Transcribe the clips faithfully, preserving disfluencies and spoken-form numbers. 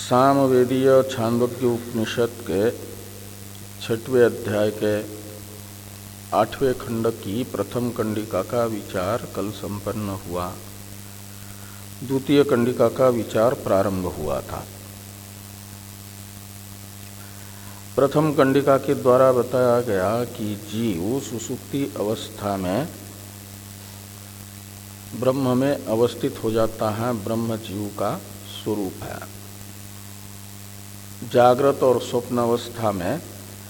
सामवेदीय छांदोग्य उपनिषद के छठवें अध्याय के आठवें खंड की प्रथम कंडिका का विचार कल संपन्न हुआ। द्वितीय कंडिका का विचार प्रारंभ हुआ था। प्रथम कंडिका के द्वारा बताया गया कि जीव सुसुप्ति अवस्था में ब्रह्म में अवस्थित हो जाता है, ब्रह्म जीव का स्वरूप है। जागृत और स्वप्न अवस्था में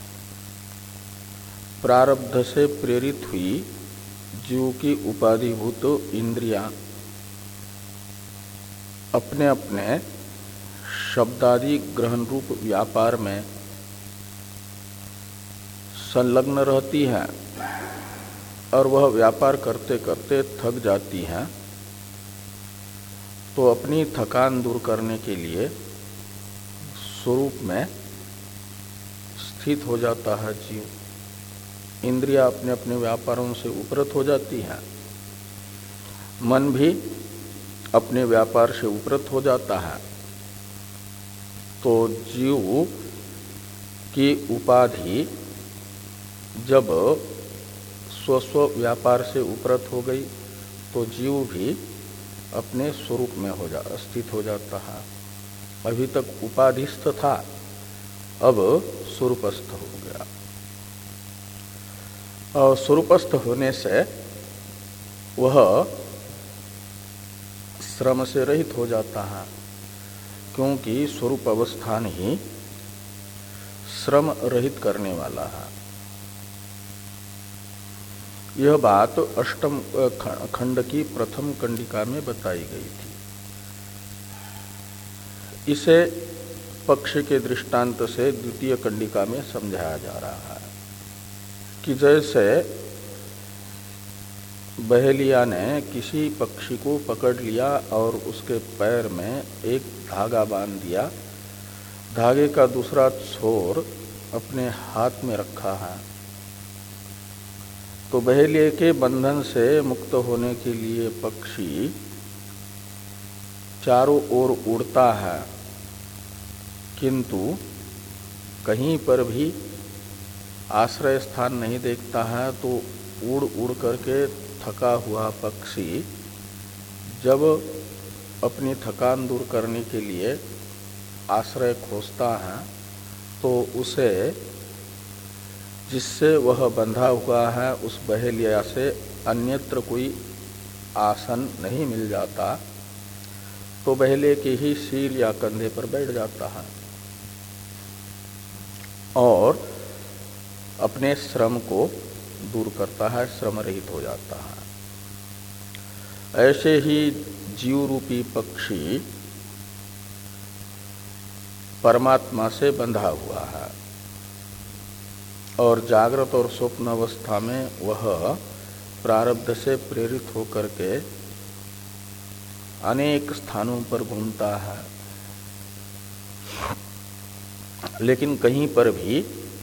प्रारब्ध से प्रेरित हुई जीव की उपाधिभूत इंद्रियां अपने अपने शब्दादि ग्रहण रूप व्यापार में संलग्न रहती है और वह व्यापार करते करते थक जाती हैं, तो अपनी थकान दूर करने के लिए स्वरूप में स्थित हो जाता है जीव। इंद्रियां अपने अपने व्यापारों से उपरत हो जाती हैं, मन भी अपने व्यापार से उपरत हो जाता है। तो जीव की उपाधि जब स्वस्व व्यापार से उपरत हो गई तो जीव भी अपने स्वरूप में हो जा स्थित हो जाता है। अभी तक उपाधिस्थ था, अब स्वरूपस्थ हो गया। और स्वरूपस्थ होने से वह श्रम से रहित हो जाता है, क्योंकि स्वरूप अवस्थान ही श्रम रहित करने वाला है। यह बात अष्टम खंड की प्रथम कंडिका में बताई गई थी। इसे पक्ष के दृष्टांत से द्वितीय कंडिका में समझाया जा रहा है कि जैसे बहेलिया ने किसी पक्षी को पकड़ लिया और उसके पैर में एक धागा बांध दिया, धागे का दूसरा छोर अपने हाथ में रखा है, तो बहेलिये के बंधन से मुक्त होने के लिए पक्षी चारों ओर उड़ता है, किंतु कहीं पर भी आश्रय स्थान नहीं देखता है। तो उड़ उड़ करके थका हुआ पक्षी जब अपनी थकान दूर करने के लिए आश्रय खोजता है, तो उसे जिससे वह बंधा हुआ है उस बहेलिया से अन्यत्र कोई आसन नहीं मिल जाता, तो बहेलिये के ही सिर या कंधे पर बैठ जाता है और अपने श्रम को दूर करता है, श्रम रहित हो जाता है। ऐसे ही जीव रूपी पक्षी परमात्मा से बंधा हुआ है और जागृत और स्वप्न अवस्था में वह प्रारब्ध से प्रेरित होकर के अनेक स्थानों पर घूमता है, लेकिन कहीं पर भी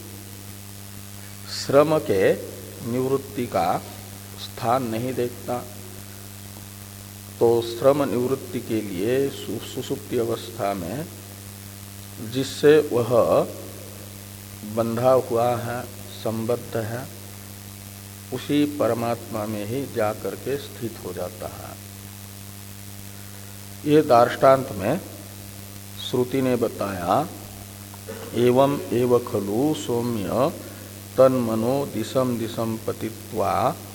श्रम के निवृत्ति का स्थान नहीं देखता। तो श्रम निवृत्ति के लिए सुसुप्ति अवस्था में जिससे वह बंधा हुआ है, संबद्ध है, उसी परमात्मा में ही जा करके स्थित हो जाता है। ये दार्ष्टान्त में श्रुति ने बताया, एवं एव खलु सौम्य तन्मनो दिशम दिशम पतित्वा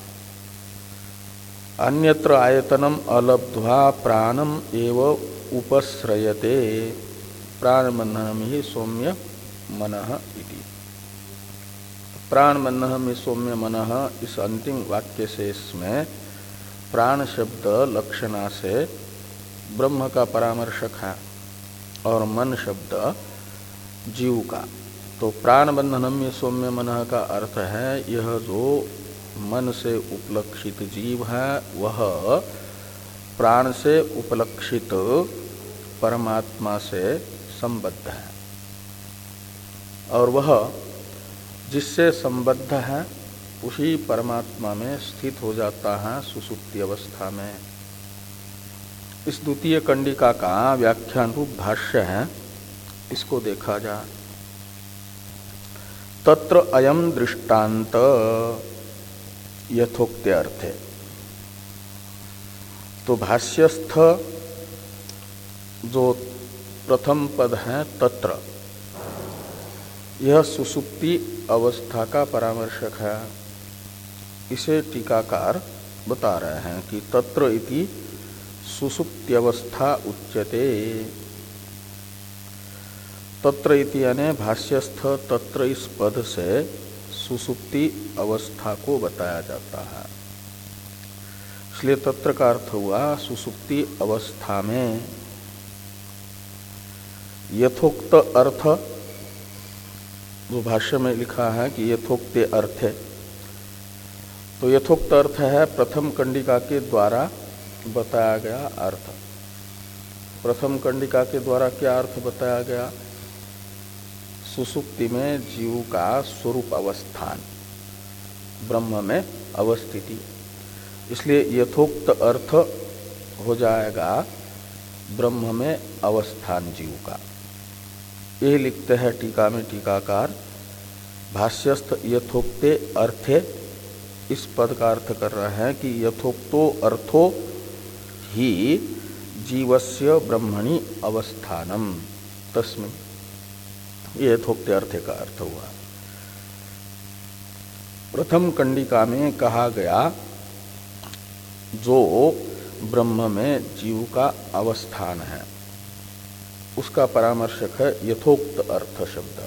अन्यत्र आयतनम अलब्ध्वा प्राणम एव उपश्रयते प्राणबंधनम ही सौम्य मनः इति। प्राणबंधनम ही सौम्य मनः इस अंतिम वाक्य से इसमें प्राण शब्द लक्षणा से ब्रह्म का परामर्शक है और मन शब्द जीव का। तो प्राण बंधनम में सौम्य मनः का अर्थ है यह जो मन से उपलक्षित जीव है वह प्राण से उपलक्षित परमात्मा से संबद्ध है, और वह जिससे संबद्ध है उसी परमात्मा में स्थित हो जाता है सुसुप्ति अवस्था में। इस द्वितीय कंडिका का व्याख्यान रूप भाष्य है इसको देखा जाए। तत्र अयम दृष्टांत यथोक्त्यर्थे। तो भाष्यस्थ जो प्रथम पद है तत्र, यह सुसुप्ति अवस्था का परामर्शक है। इसे टीकाकार बता रहे हैं कि तत्र इति सुसुप्त्यवस्था उच्यते। तत्र इति यानी भाष्यस्थ तत्र इस पद से सुसुप्ति अवस्था को बताया जाता है। इसलिए तत्र का अर्थ हुआ सुसुप्ति अवस्था में। यथोक्त अर्थ जो भाष्य में लिखा है कि यथोक्ते अर्थ है, तो यथोक्त अर्थ है प्रथम कंडिका के द्वारा बताया गया अर्थ। प्रथम कंडिका के द्वारा क्या अर्थ बताया गया? सुसुप्ति में जीव का स्वरूप अवस्थान, ब्रह्म में अवस्थिति। इसलिए यथोक्त अर्थ हो जाएगा ब्रह्म में अवस्थान जीव का। ये लिखते हैं टीका में टीकाकार, भाष्यस्थ यथोक्ते अर्थे, इस पद का अर्थ कर रहे हैं कि यथोक्तो अर्थो ही जीवस्य ब्रह्मणि अवस्थानम तस्मिन्। ये यथोक्ते अर्थ का अर्थ हुआ। प्रथम कंडिका में कहा गया जो ब्रह्म में जीव का अवस्थान है, उसका परामर्शक है यथोक्त अर्थ शब्द।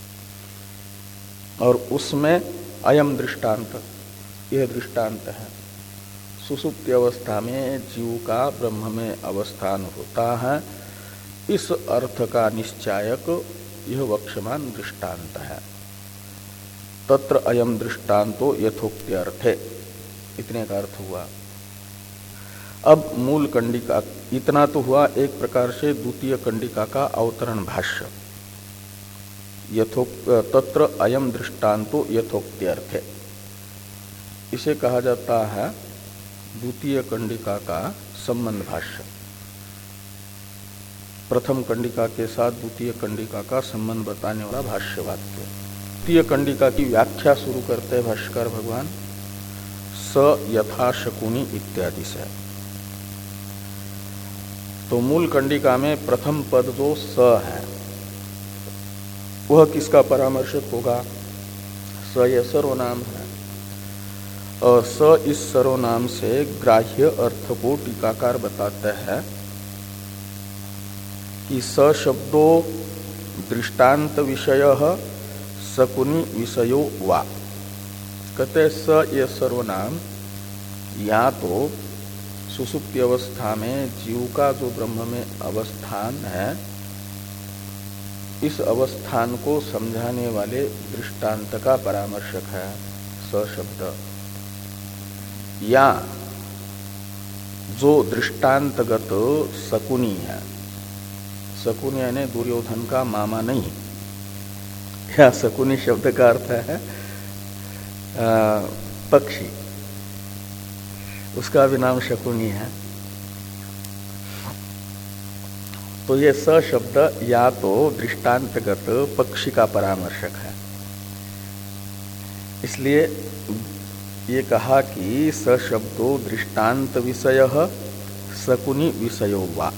और उसमें अयम दृष्टांत, यह दृष्टांत है। सुसुप्ति अवस्था में जीव का ब्रह्म में अवस्थान होता है, इस अर्थ का निश्चायक यह वक्षमान दृष्टांत है। तत्र अयम दृष्टांतो यथोक्त्यर्थे, इतने का अर्थ हुआ। अब मूल कंडिका, इतना तो हुआ एक प्रकार से द्वितीय कंडिका का अवतरण भाष्य। यथोक्त तत्र अयम दृष्टांतो यथोक्त्यर्थे, इसे कहा जाता है द्वितीय कंडिका का संबंध भाष्य। प्रथम कंडिका के साथ द्वितीय कंडिका का संबंध बताने वाला भाष्य वाक्य। द्वितीय कंडिका की व्याख्या शुरू करते हैं भाष्यकार भगवान स यथा शकुनी इत्यादि से। तो मूल कंडिका में प्रथम पद जो स है वह किसका परामर्शक होगा? स यह सर्वनाम है, और स इस सर्वनाम से ग्राह्य अर्थ को टीकाकार बताते हैं कि स शब्दो दृष्टांत विषय शकुनी विषयो वा। कहते स ये सर्वनाम या तो सुसुप्ति अवस्था में जीव का जो ब्रह्म में अवस्थान है, इस अवस्थान को समझाने वाले दृष्टांत का परामर्शक है स शब्द, या जो दृष्टांतगत शकुनी है। शकुनी यानी दुर्योधन का मामा नहीं, या शकुनी शब्द का अर्थ है आ, पक्षी, उसका भी नाम शकुनी है। तो ये स शब्द या तो दृष्टांतगत पक्षी का परामर्शक है, इसलिए ये कहा कि स शब्दो दृष्टांत विषय शकुनी विषयो वा।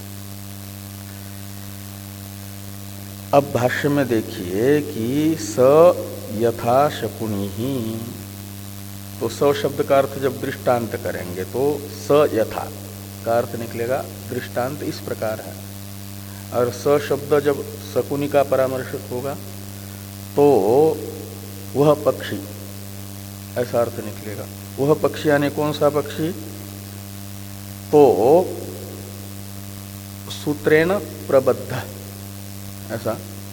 अब भाष्य में देखिए कि स यथा शकुनी ही, तो स शब्द का अर्थ जब दृष्टांत करेंगे तो स यथा का अर्थ निकलेगा दृष्टांत इस प्रकार है, और स शब्द जब शकुनी का परामर्शक होगा तो वह पक्षी, ऐसा अर्थ निकलेगा। वह पक्षी यानी कौन सा पक्षी? तो सूत्रेण प्रबद्ध, ऐसा।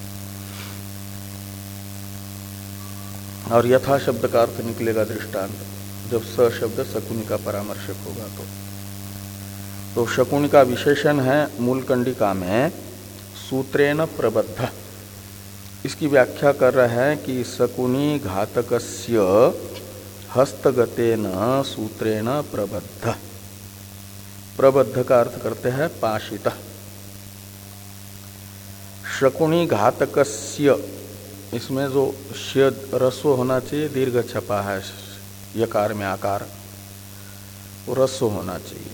और यथा शब्द का अर्थ निकलेगा दृष्टांत, जब स शब्द शकुनी का परामर्शक होगा तो। तो शकुनी का विशेषण है मूल कंडिका में सूत्रेण प्रबद्ध। इसकी व्याख्या कर रहे हैं कि शकुनी घातकस्य हस्तगतेन सूत्रेण प्रबद्ध। प्रबद्ध का अर्थ करते हैं पाशित। शकुनी घातकस्य, इसमें जो श्य रस्व होना चाहिए, दीर्घ छपा है यकार में आकार, वो रस्व होना चाहिए।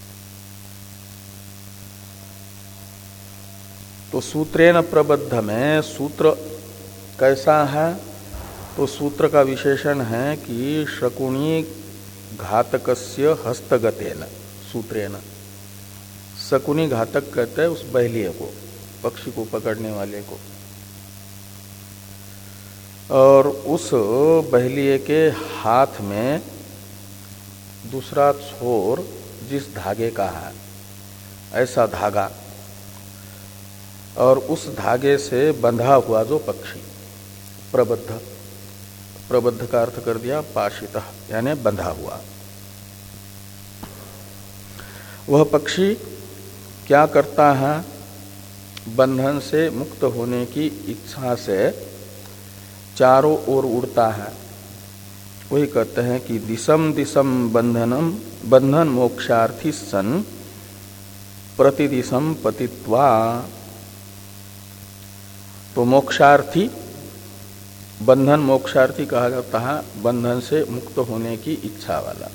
तो सूत्रेण प्रबद्ध में सूत्र कैसा है? तो सूत्र का विशेषण है कि शकुनी घातकस्य हस्तगतेन सूत्रेण। शकुनी घातक कहते हैं उस बहलिये को, पक्षी को पकड़ने वाले को, और उस बहलिये के हाथ में दूसरा छोर जिस धागे का है, ऐसा धागा, और उस धागे से बंधा हुआ जो पक्षी, प्रबद्ध, प्रबद्ध का अर्थ कर दिया पाशितः, यानी बंधा हुआ। वह पक्षी क्या करता है? बंधन से मुक्त होने की इच्छा से चारों ओर उड़ता है। वही कहते हैं कि दिशम दिशम बंधनम बंधन मोक्षार्थी सन प्रतिदिशम पतित्वा। तो मोक्षार्थी, बंधन मोक्षार्थी कहा जाता है बंधन से मुक्त होने की इच्छा वाला।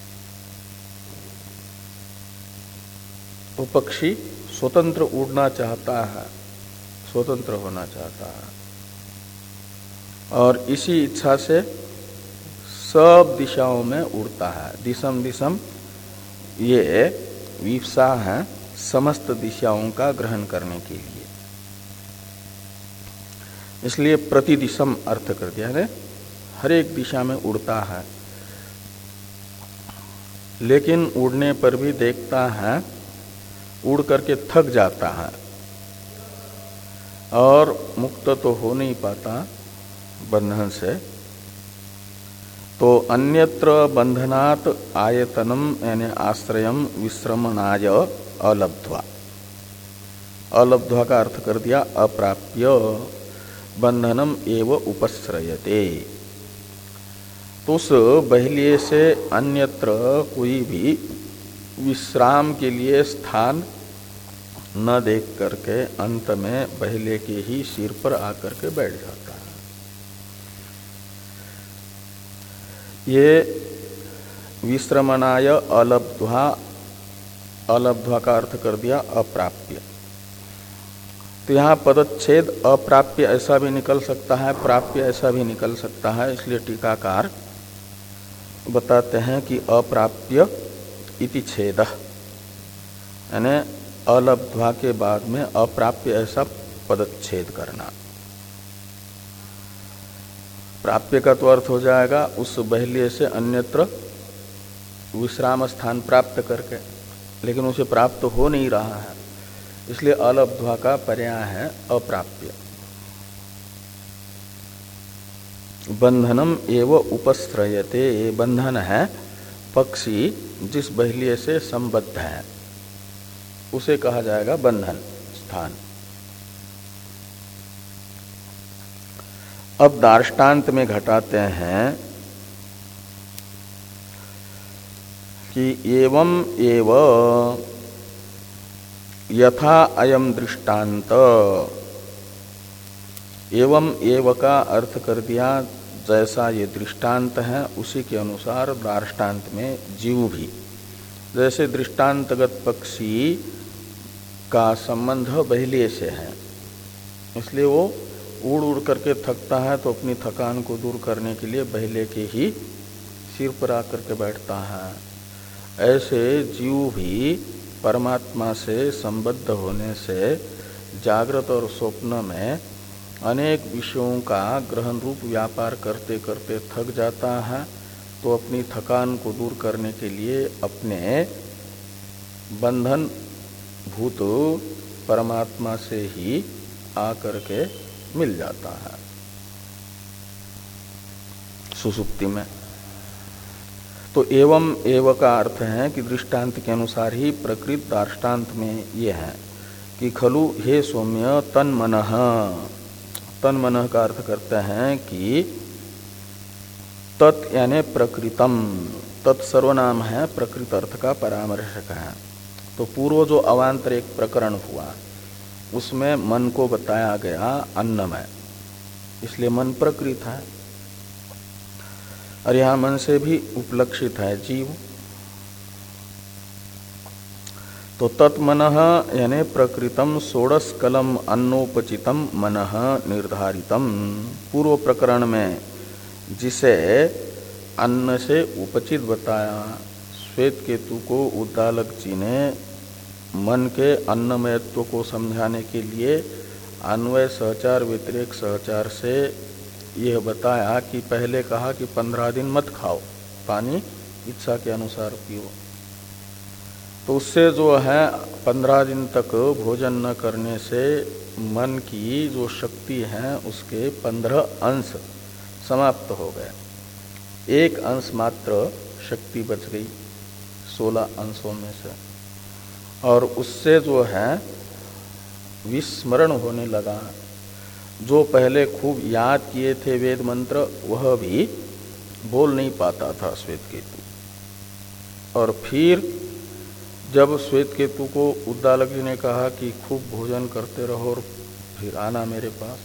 वो पक्षी स्वतंत्र उड़ना चाहता है, स्वतंत्र होना चाहता है, और इसी इच्छा से सब दिशाओं में उड़ता है। दिशम दिशम ये विवसा है समस्त दिशाओं का ग्रहण करने के लिए, इसलिए प्रतिदिशम अर्थ कर दिया है, हर एक दिशा में उड़ता है। लेकिन उड़ने पर भी देखता है उड़ करके थक जाता है और मुक्त तो हो नहीं पाता बंधन से। तो अन्यत्र बंधनात् आयतनम यानी आश्रयम विश्रमणाय अलब्ध्वा, अलब्ध्वा का अर्थ कर दिया अप्राप्य बंधनम एव उपश्रयते। तो उस बहलिये से अन्यत्र कोई भी विश्राम के लिए स्थान न देख करके अंत में बहले के ही सिर पर आकर के बैठ जाता है। ये विश्रमणाय अलब्ध्वा, अलब्ध्वा का अर्थ कर दिया अप्राप्य। तो यहाँ पदच्छेद अप्राप्य ऐसा भी निकल सकता है, प्राप्य ऐसा भी निकल सकता है। इसलिए टीकाकार बताते हैं कि अप्राप्य इति छेद, यानी अलब्ध्वा के बाद में अप्राप्य ऐसा पदच्छेद करना। प्राप्य का तो अर्थ हो जाएगा उस बहलिये से अन्यत्र विश्राम स्थान प्राप्त करके, लेकिन उसे प्राप्त हो नहीं रहा है, इसलिए अलब्ध्वा का पर्याय है अप्राप्य। बंधनम एव उपश्रयते, ये बंधन है पक्षी जिस बहलिये से संबद्ध है उसे कहा जाएगा बंधन स्थान। अब दार्ष्टान्त में घटाते हैं कि एवं एव यथा अयम दृष्टांत। एवं एव का अर्थ कर दिया जैसा ये दृष्टांत है उसी के अनुसार दार्ष्टान्त में जीव भी, जैसे दृष्टांतगत पक्षी का संबंध बहलिये से है, इसलिए वो उड़ उड़ करके थकता है, तो अपनी थकान को दूर करने के लिए बहलिये के ही सिर पर आकर के बैठता है। ऐसे जीव भी परमात्मा से संबद्ध होने से जागृत और स्वप्न में अनेक विषयों का ग्रहण रूप व्यापार करते करते थक जाता है, तो अपनी थकान को दूर करने के लिए अपने बंधन भूत परमात्मा से ही आकर के मिल जाता है सुसुप्ति में। तो एवं एव का अर्थ है कि दृष्टांत के अनुसार ही प्रकृत दार्ष्टान्त में ये है कि खलु हे सौम्य तन्मनः। तन्मनः का अर्थ करते हैं कि तत् यानी प्रकृतम, तत्सर्वनाम है, प्रकृत अर्थ का परामर्शक है। तो पूर्व जो अवान्तर एक प्रकरण हुआ उसमें मन को बताया गया अन्नमय, इसलिए मन प्रकृत है। और यहाँ मन से भी उपलक्षित है जीव। तो तत्मनः यानी प्रकृतम षोडशकलम अन्नोपचितम मनः निर्धारितम, पूर्व प्रकरण में जिसे अन्न से उपचित बताया, श्वेत केतु को उद्दालक जी ने मन के अन्नमयत्व को समझाने के लिए अन्वय सहचार व्यतिरेक सहचार से यह बताया कि पहले कहा कि पंद्रह दिन मत खाओ, पानी इच्छा के अनुसार पियो। तो उससे जो है पंद्रह दिन तक भोजन न करने से मन की जो शक्ति है उसके पंद्रह अंश समाप्त हो गए। एक अंश मात्र शक्ति बच गई सोलह अंशों में से, और उससे जो है विस्मरण होने लगा। जो पहले खूब याद किए थे वेद मंत्र वह भी बोल नहीं पाता था श्वेत केतु। और फिर जब श्वेत केतु को उद्दालक जी ने कहा कि खूब भोजन करते रहो और फिर आना मेरे पास,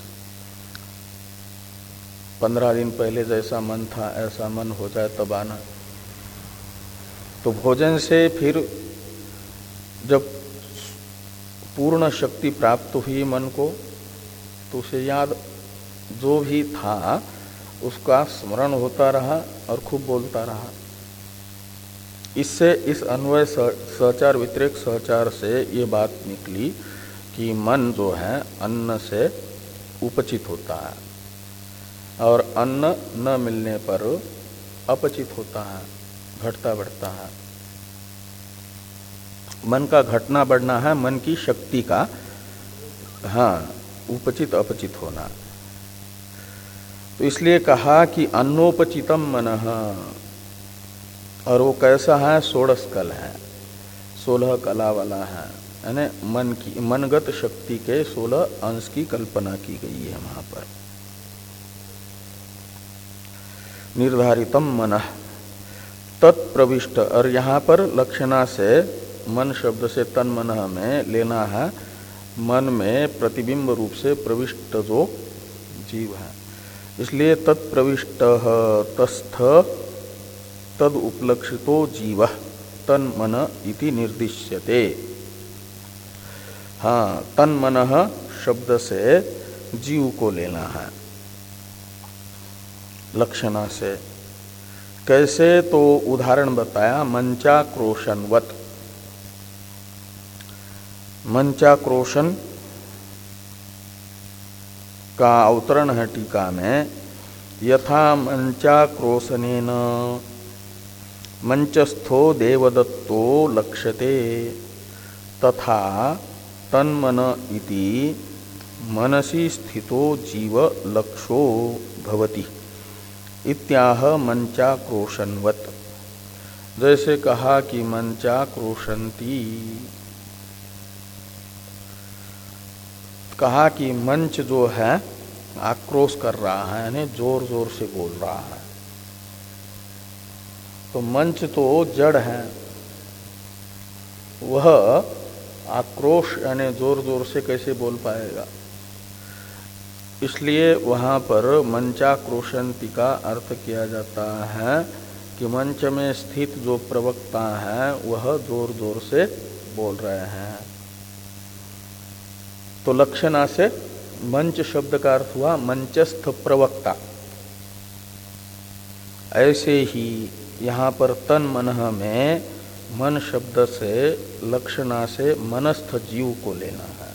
पंद्रह दिन पहले जैसा मन था ऐसा मन हो जाए तब आना। तो भोजन से फिर जब पूर्ण शक्ति प्राप्त हुई मन को, तो उसे याद जो भी था उसका स्मरण होता रहा और खूब बोलता रहा। इससे इस अन्वय सहचार व्यतिरेक सहचार से ये बात निकली कि मन जो है अन्न से उपचित होता है और अन्न न मिलने पर अपचित होता है, घटता बढ़ता है। मन का घटना बढ़ना है मन की शक्ति का, हाँ, उपचित अपचित होना। तो इसलिए कहा कि अन्नोपचितम मनः, और वो कैसा है, षोडश कल है, सोलह कला वाला है, यानी मन की मनगत शक्ति के सोलह अंश की कल्पना की गई है वहां पर। निर्धारितम मनः तत्प्रविष्ट, और यहाँ पर लक्षणा से मन शब्द से तन मनः में लेना है मन में प्रतिबिंब रूप से प्रविष्ट जो जीव है। इसलिए तत्प्रविष्ट तस्थ तद उपलक्षितो जीव तन मन इति निर्दिश्यते। हाँ, तन मनः शब्द से जीव को लेना है लक्षणा से। कैसे, तो उदाहरण बताया मंचाक्रोशनवत। मंचाक्रोशन का अवतरण है टीका में, यथा मंचाक्रोशनेन मंचस्थो देवदत्तो लक्ष्यते तथा तन्मन इति मनसि स्थितो जीव लक्षो भवति इत्याह मंचाक्रोशनवत। जैसे कहा कि मंचाक्रोशन्ति, कहा कि मंच जो है आक्रोश कर रहा है, यानी जोर जोर से बोल रहा है। तो मंच तो जड़ है, वह आक्रोश यानी जोर जोर से कैसे बोल पाएगा। इसलिए वहां पर मंचाक्रोशंति का अर्थ किया जाता है कि मंच में स्थित जो प्रवक्ता है वह जोर जोर से बोल रहे हैं। तो लक्षणा से मंच शब्द का अर्थ हुआ मंचस्थ प्रवक्ता। ऐसे ही यहाँ पर तन मनः में मन शब्द से लक्षणा से मनस्थ जीव को लेना है।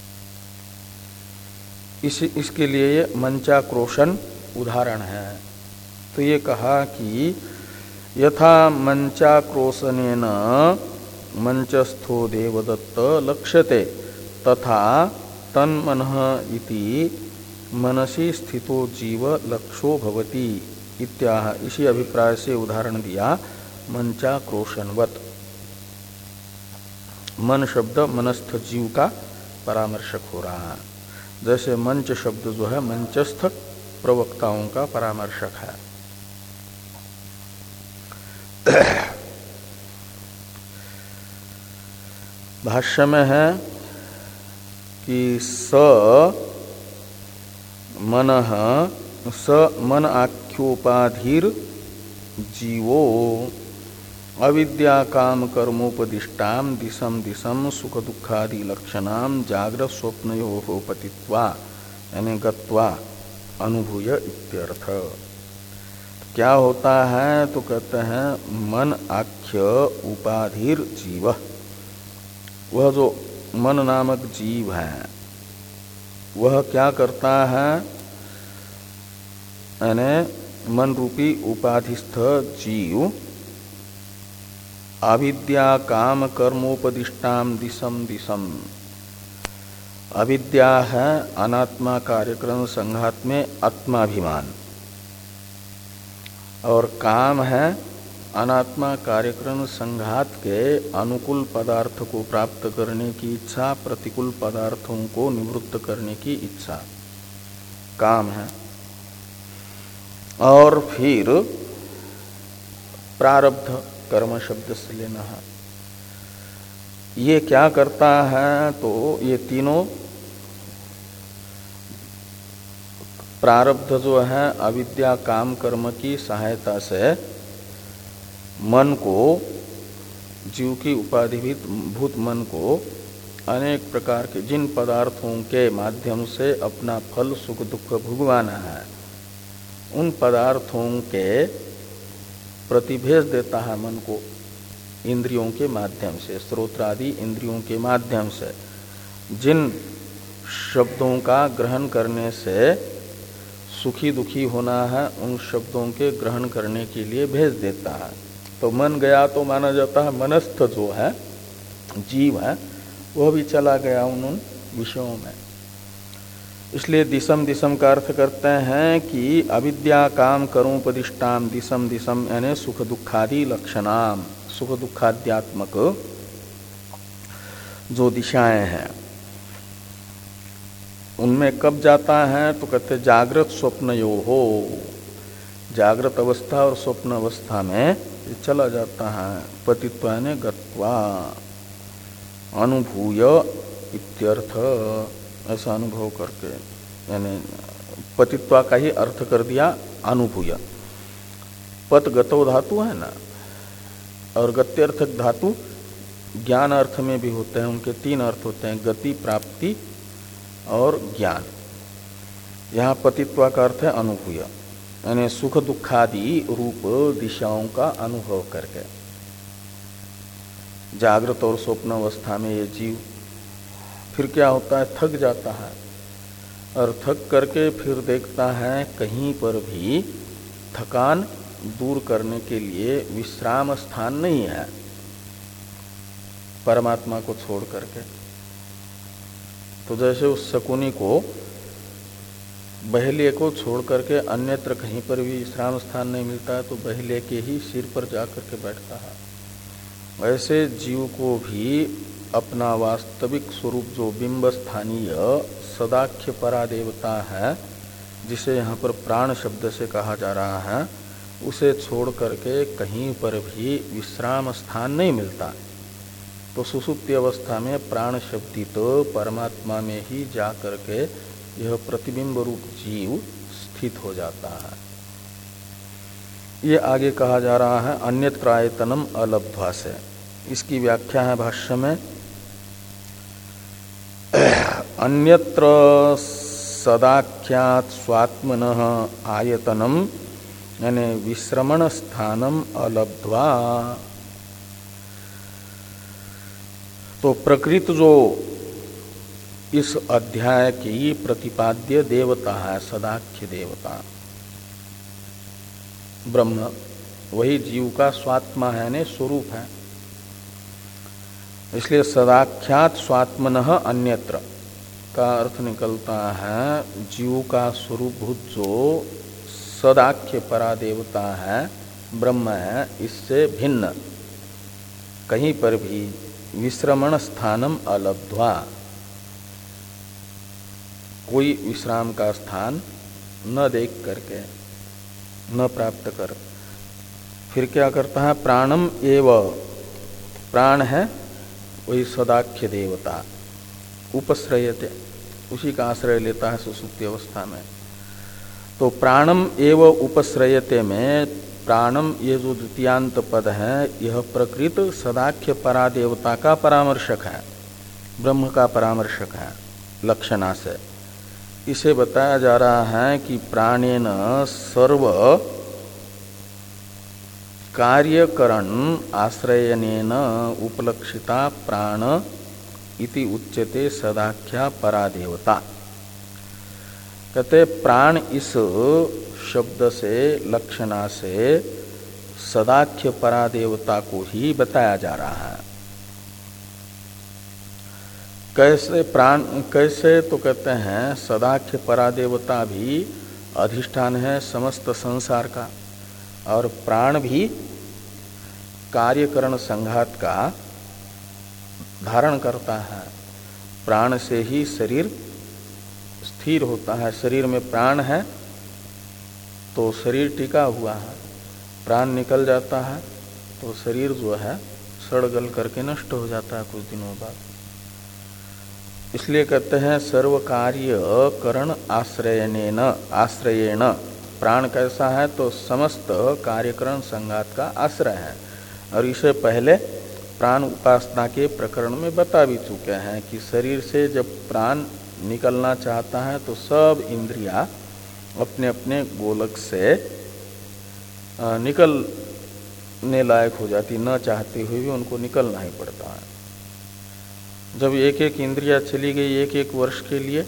इस इसके लिए ये मंचाक्रोशन उदाहरण है। तो ये कहा कि यथा मंचाक्रोशनेन मंचस्थो देवदत्त लक्ष्यते तथा तन्मनः इति मनसि स्थितो जीव लक्षो भवति इत्याह। इसी अभिप्राय से उदाहरण दिया मंचाक्रोशनवत। मन शब्द मनस्थ जीव का परामर्शक हो रहा है, जैसे मंच शब्द जो है मंचस्थ प्रवक्ताओं का परामर्शक है। भाष्य में है कि स मनः स मन आख्योपाधिर जीवो अविद्या काम कर्मोपदिष्टाम दिशम दिशम सुख दुखादि लक्षणाम जागृत स्वप्नयोः पतित्वा यानी गत्वा अनुभूय इत्यर्थ। क्या होता है तो कहते हैं मन आख्य उपाधिर जीव, वह जो मन नामक जीव है वह क्या करता है, यानी मन रूपी उपाधिस्थ जीव अविद्या काम कर्मोपदिष्टाम दिशम दिशम, अविद्या है अनात्मा कार्यक्रम संघात में आत्माभिमान, और काम है अनात्मा कार्यक्रम संघात के अनुकूल पदार्थ को प्राप्त करने की इच्छा, प्रतिकूल पदार्थों को निवृत्त करने की इच्छा, काम है। और फिर प्रारब्ध कर्म शब्द से लेना है। ये क्या करता है तो ये तीनों प्रारब्ध जो है अविद्या काम कर्म की सहायता से मन को, जीव की उपाधि भूत मन को अनेक प्रकार के जिन पदार्थों के माध्यम से अपना फल सुख दुख भुगवाना है उन पदार्थों के प्रतिभेज देता है मन को इंद्रियों के माध्यम से, स्रोत्रादि इंद्रियों के माध्यम से जिन शब्दों का ग्रहण करने से सुखी दुखी होना है उन शब्दों के ग्रहण करने के लिए भेज देता है। तो मन गया तो माना जाता है मनस्थ जो है जीव है वह भी चला गया उन उन विषयों में। इसलिए दिशम दिशम का अर्थ करते हैं कि अविद्या काम कर्मोपदिष्टाम दिशम दिशम यानी सुख दुखादि लक्षणाम, सुख दुखाद्यात्मक जो दिशाएं हैं उनमें कब जाता है तो कहते जागृत स्वप्नयो हो, जागृत अवस्था और स्वप्न अवस्था में चला जाता है। पतित्वा ने गत्वा अनुभूय इत्यर्थ, ऐसा अनुभव करके, यानी पतित्वा का ही अर्थ कर दिया अनुभूय। पत गतो धातु है ना, और गत्यर्थक धातु ज्ञान अर्थ में भी होते हैं, उनके तीन अर्थ होते हैं, गति, प्राप्ति और ज्ञान। यहाँ पतित्वा का अर्थ है अनुभूय, यानी सुख दुखादि रूप दिशाओं का अनुभव करके। जागृत और स्वप्न अवस्था में ये जीव फिर क्या होता है, थक जाता है, और थक करके फिर देखता है कहीं पर भी थकान दूर करने के लिए विश्राम स्थान नहीं है परमात्मा को छोड़ करके। तो जैसे उस शकुनी को बहेलिए को छोड़ करके अन्यत्र कहीं पर भी विश्राम स्थान नहीं मिलता है तो बहेलिए के ही सिर पर जाकर के बैठता है, वैसे जीव को भी अपना वास्तविक स्वरूप जो बिंब स्थानीय सदाख्य परादेवता है, जिसे यहाँ पर प्राण शब्द से कहा जा रहा है, उसे छोड़ करके कहीं पर भी विश्राम स्थान नहीं मिलता। तो सुसुप्ति अवस्था में प्राण शब्दित तो परमात्मा में ही जा करके यह प्रतिबिंब रूप जीव स्थित हो जाता है। ये आगे कहा जा रहा है अन्यत्र आयतनम अलब्ध्वा से। इसकी व्याख्या है भाष्य में, अन्यत्र सदाख्यात स्वात्मनः आयतनम यानी विश्रमण स्थानम अलब्ध्वा। तो प्रकृत जो इस अध्याय की प्रतिपाद्य देवता है, सदाख्य देवता ब्रह्म, वही जीव का स्वात्मा है यानी स्वरूप है। इसलिए सदाख्यात स्वात्मनः अन्यत्र का अर्थ निकलता है जीव का स्वरूप भूत जो सदाख्य परादेवता है, ब्रह्म है, इससे भिन्न कहीं पर भी विश्रमण स्थानम अलब्ध्वा, कोई विश्राम का स्थान न देख करके, न प्राप्त कर, फिर क्या करता है, प्राणम एव, प्राण है वही सदाख्य देवता, उपश्रयते, उसी का आश्रय लेता है सुसुप्ति अवस्था में। तो प्राणम एव उपश्रयते में प्राणम, ये जो द्वितीयांत पद है, यह प्रकृत सदाख्य परादेवता का परामर्शक है, ब्रह्म का परामर्शक है लक्षणा से। इसे बताया जा रहा है कि प्राणेन सर्व कार्यकरण आश्रयनेन उपलक्षिता प्राण इति उच्यते सदाख्या परादेवता। कहते प्राण इस शब्द से, लक्षणा से सदाख्य परादेवता को ही बताया जा रहा है। कैसे प्राण, कैसे तो कहते हैं सदाख्य परादेवता भी अधिष्ठान है समस्त संसार का, और प्राण भी कार्यकरण संघात का धारण करता है। प्राण से ही शरीर स्थिर होता है। शरीर में प्राण है तो शरीर टिका हुआ है, प्राण निकल जाता है तो शरीर जो है सड़ गल करके नष्ट हो जाता है कुछ दिनों बाद। इसलिए कहते हैं सर्व कार्य करण आश्रयनेन, आश्रयेण। प्राण कैसा है तो समस्त कार्यकरण संघात का आश्रय है। और इसे पहले प्राण उपासना के प्रकरण में बता भी चुके हैं कि शरीर से जब प्राण निकलना चाहता है तो सब इंद्रियां अपने अपने गोलक से निकलने लायक हो जाती, न चाहते हुए भी उनको निकलना ही पड़ता है। जब एक एक इंद्रिया चली गई एक एक वर्ष के लिए,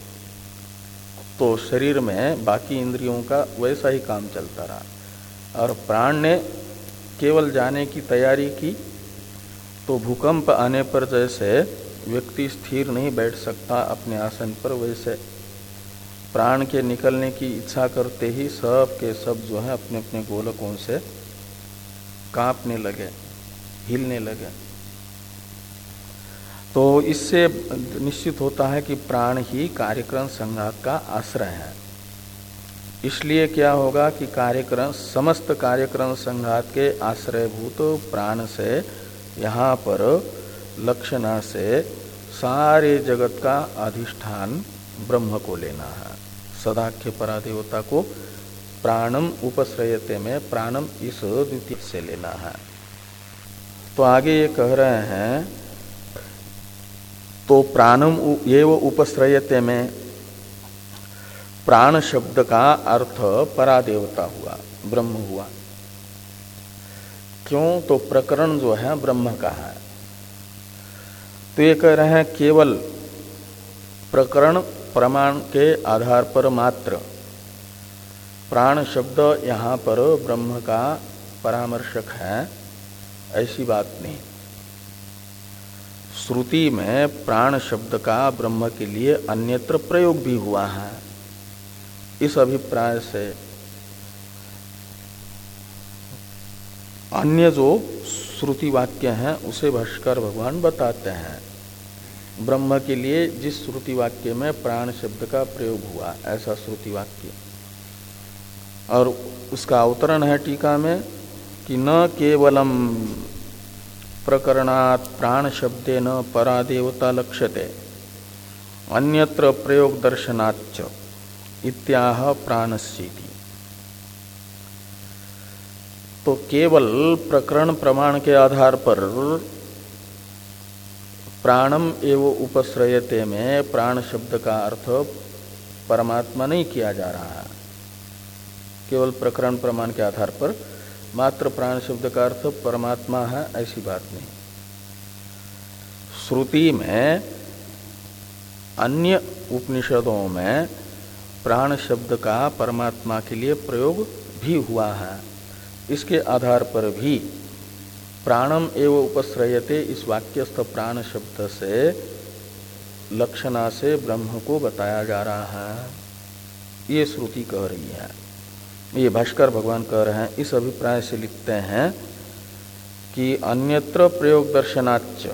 तो शरीर में बाकी इंद्रियों का वैसा ही काम चलता रहा। और प्राण ने केवल जाने की तैयारी की तो भूकंप आने पर जैसे व्यक्ति स्थिर नहीं बैठ सकता अपने आसन पर, वैसे प्राण के निकलने की इच्छा करते ही सब के सब जो है अपने अपने गोलकों से कांपने लगे, हिलने लगे। तो इससे निश्चित होता है कि प्राण ही कार्यकरण संघात का आश्रय है। इसलिए क्या होगा कि कार्यकरण, समस्त कार्यकरण संघात के आश्रयभूत प्राण से यहाँ पर लक्षणा से सारे जगत का अधिष्ठान ब्रह्म को लेना है। सदाख्य परादेवता को प्राणम उपश्रयते में प्राणम इस द्वितीय से लेना है। तो आगे ये कह रहे हैं, तो प्राणम एव उपश्रयते में प्राण शब्द का अर्थ परादेवता हुआ, ब्रह्म हुआ। क्यों? तो प्रकरण जो है ब्रह्म का है। तो ये कह रहे हैं केवल प्रकरण प्रमाण के आधार पर मात्र प्राण शब्द यहाँ पर ब्रह्म का परामर्शक है, ऐसी बात नहीं। श्रुति में प्राण शब्द का ब्रह्म के लिए अन्यत्र प्रयोग भी हुआ है। इस अभिप्राय से अन्य जो श्रुति वाक्य हैं उसे भाष्कर भगवान बताते हैं। ब्रह्म के लिए जिस श्रुति वाक्य में प्राण शब्द का प्रयोग हुआ, ऐसा श्रुति वाक्य, और उसका अवतरण है टीका में कि न केवलम प्रकरणात् प्राण शब्देन परादेवता लक्ष्यते अन्यत्र प्रयोग दर्शनाच्च इत्याह प्राणस्येति। तो केवल प्रकरण प्रमाण के आधार पर प्राणम एवं उपश्रयते में प्राण शब्द का अर्थ परमात्मा नहीं किया जा रहा है। केवल प्रकरण प्रमाण के आधार पर मात्र प्राण शब्द का अर्थ परमात्मा है, ऐसी बात नहीं। श्रुति में अन्य उपनिषदों में प्राण शब्द का परमात्मा के लिए प्रयोग भी हुआ है। इसके आधार पर भी प्राणम एवं उपश्रयते इस वाक्यस्थ प्राण शब्द से लक्षणा से ब्रह्म को बताया जा रहा है, ये श्रुति कह रही है। ये भाष्कर भगवान कह रहे हैं। इस अभिप्राय से लिखते हैं कि अन्यत्र प्रयोग दर्शनाच्च,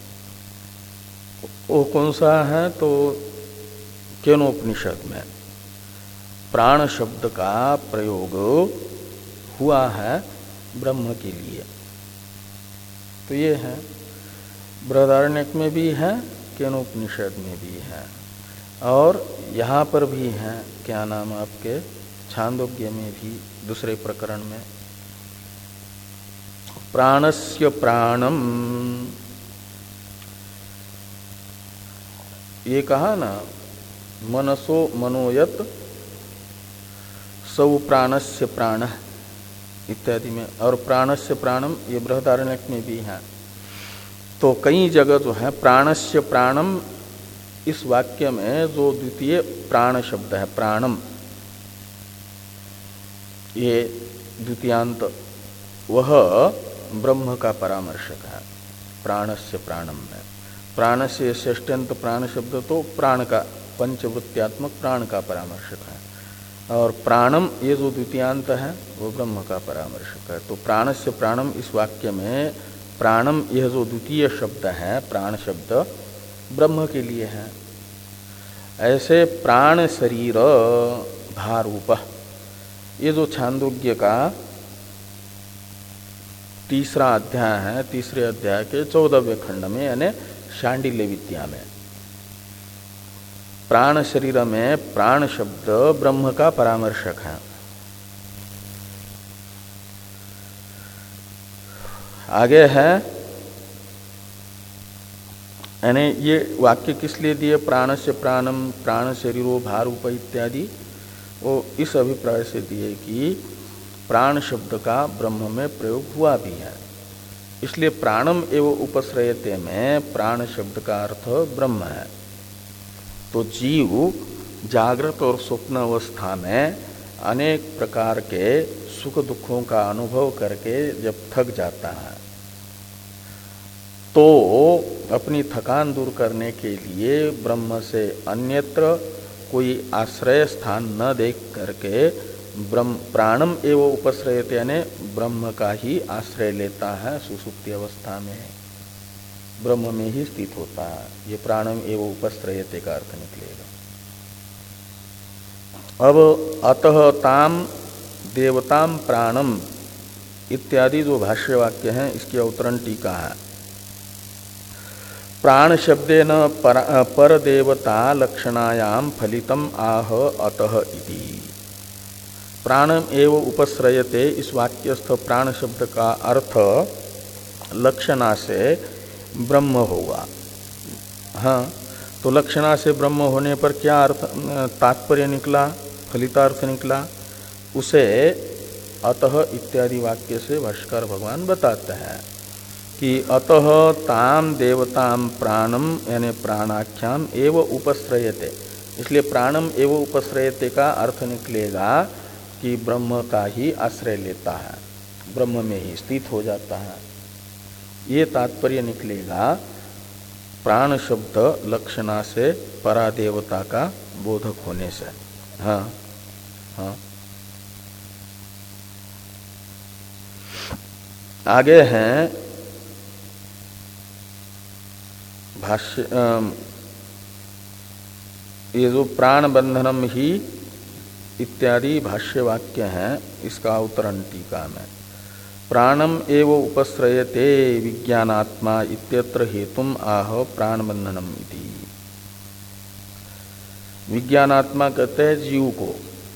वो कौन सा है? तो केनोपनिषद में प्राण शब्द का प्रयोग हुआ है ब्रह्म के लिए। तो ये है, बृहदारण्यक में भी है केनोपनिषद में भी है और यहाँ पर भी हैं, क्या नाम आपके छांदोग्य में भी दूसरे प्रकरण में। प्राणस्य प्राणम ये कहा ना, मनसो मनोयत सौ प्राणस्य प्राण इत्यादि में, और प्राणस्य प्राणम ये बृहदारण्यक में भी है। तो कई जगह जो है प्राणस्य प्राणम, इस वाक्य में जो द्वितीय प्राण शब्द है प्राणम, ये द्वितीयांत वह ब्रह्म का परामर्शक है प्राणस्य प्राणम में। प्राणस्य षष्ठ्यंत प्राण शब्द तो प्राण का, पंचवृत्त्यात्मक प्राण का परामर्शक है, और प्राणम ये जो द्वितीयांत है वो ब्रह्म का परामर्शक है। तो प्राणस्य प्राणम इस वाक्य में प्राणम यह जो द्वितीय शब्द है प्राण शब्द ब्रह्म के लिए है। ऐसे प्राण शरीर भारूप, ये जो छांदोग्य का तीसरा अध्याय है, तीसरे अध्याय के चौदहवें खंड में यानी शांडिल्य विद्या में प्राण शरीर में प्राण शब्द ब्रह्म का परामर्शक है। आगे है, यानी ये वाक्य किस लिए दिए, प्राणस्य प्राणम प्राण शरीरो भारूप इत्यादि, वो इस अभिप्राय से दिए कि प्राण शब्द का ब्रह्म में प्रयोग हुआ भी है, इसलिए प्राणम एवं उपश्रयते में प्राण शब्द का अर्थ ब्रह्म है। तो जीव जागृत और स्वप्न अवस्था में अनेक प्रकार के सुख दुखों का अनुभव करके जब थक जाता है तो अपनी थकान दूर करने के लिए ब्रह्म से अन्यत्र कोई आश्रय स्थान न देख करके ब्रह्म प्राणम एवं उपश्रयते यानी ब्रह्म का ही आश्रय लेता है, सुसुप्ति अवस्था में ब्रह्म में ही स्थित होता है। ये प्राणम एवं उपश्रयते का अर्थ निकलेगा। अब अतः ताम देवताम प्राणम इत्यादि जो भाष्य वाक्य हैं इसकी अवतरण टीका है। प्राण शब्देन पर, पर देवता लक्षणायाम फलितम आह अतः इति। प्राणम एवं उपश्रयते इस वाक्यस्थ प्राण शब्द का अर्थ लक्षणा से ब्रह्म होगा। हाँ, तो लक्षणा से ब्रह्म होने पर क्या अर्थ तात्पर्य निकला, फलितार्थ निकला, उसे अतः इत्यादि वाक्य से भाष्यकार भगवान बताते हैं कि अतः ताम देवताम प्राणम यानी प्राणाख्याम एवं उपश्रयते, इसलिए प्राणम एवं उपश्रयते का अर्थ निकलेगा कि ब्रह्म का ही आश्रय लेता है, ब्रह्म में ही स्थित हो जाता है। ये तात्पर्य निकलेगा प्राण शब्द लक्षणा से परादेवता का बोधक होने से। हाँ हाँ, आगे हैं भाष्य, ये जो प्राण बंधनम ही इत्यादि भाष्य वाक्य हैं इसका अवतरण टीका में प्राणम एवं उपश्रयते विज्ञानात्मा इत्यत्र हेतुम आह प्राण बंधनम इति। विज्ञानात्मा कहते हैं जीव को,